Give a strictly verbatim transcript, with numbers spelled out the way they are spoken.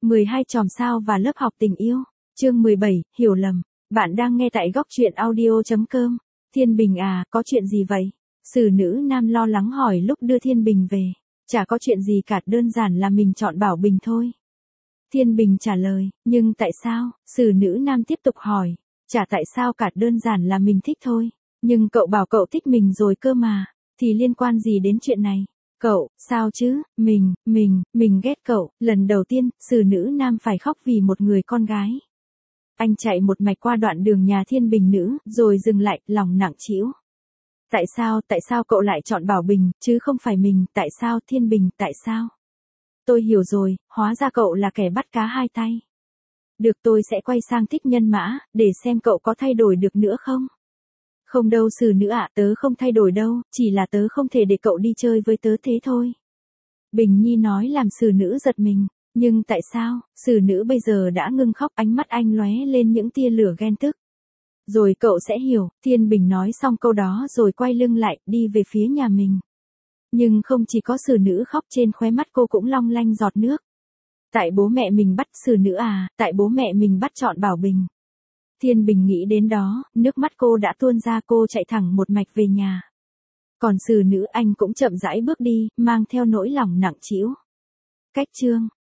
mười hai chòm sao và lớp học tình yêu. Chương mười bảy, hiểu lầm. Bạn đang nghe tại góc truyện audio chấm com. Thiên Bình à, có chuyện gì vậy? Sử nữ nam lo lắng hỏi lúc đưa Thiên Bình về. Chả có chuyện gì cả, đơn giản là mình chọn Bảo Bình thôi. Thiên Bình trả lời, nhưng tại sao? Sử nữ nam tiếp tục hỏi. Chả tại sao cả, đơn giản là mình thích thôi. Nhưng cậu bảo cậu thích mình rồi cơ mà. Thì liên quan gì đến chuyện này? Cậu, sao chứ, mình, mình, mình ghét cậu. Lần đầu tiên, sử nữ nam phải khóc vì một người con gái. Anh chạy một mạch qua đoạn đường nhà Thiên Bình nữ, rồi dừng lại, lòng nặng trĩu. Tại sao, tại sao cậu lại chọn Bảo Bình, chứ không phải mình, tại sao Thiên Bình, tại sao? Tôi hiểu rồi, hóa ra cậu là kẻ bắt cá hai tay. Được, tôi sẽ quay sang thích nhân mã, để xem cậu có thay đổi được nữa không? Không đâu sử nữ ạ, tớ không thay đổi đâu, chỉ là tớ không thể để cậu đi chơi với tớ thế thôi. Bình Nhi nói làm sử nữ giật mình. Nhưng tại sao? Sử nữ bây giờ đã ngưng khóc, ánh mắt anh lóe lên những tia lửa ghen tức. Rồi cậu sẽ hiểu. Thiên Bình nói xong câu đó rồi quay lưng lại, đi về phía nhà mình. Nhưng không chỉ có sử nữ khóc, trên khóe mắt cô cũng long lanh giọt nước. Tại bố mẹ mình bắt, sử nữ à, tại bố mẹ mình bắt chọn Bảo Bình. Thiên Bình nghĩ đến đó, nước mắt cô đã tuôn ra, cô chạy thẳng một mạch về nhà. Còn sử nữ, anh cũng chậm rãi bước đi, mang theo nỗi lòng nặng trĩu. Cách chương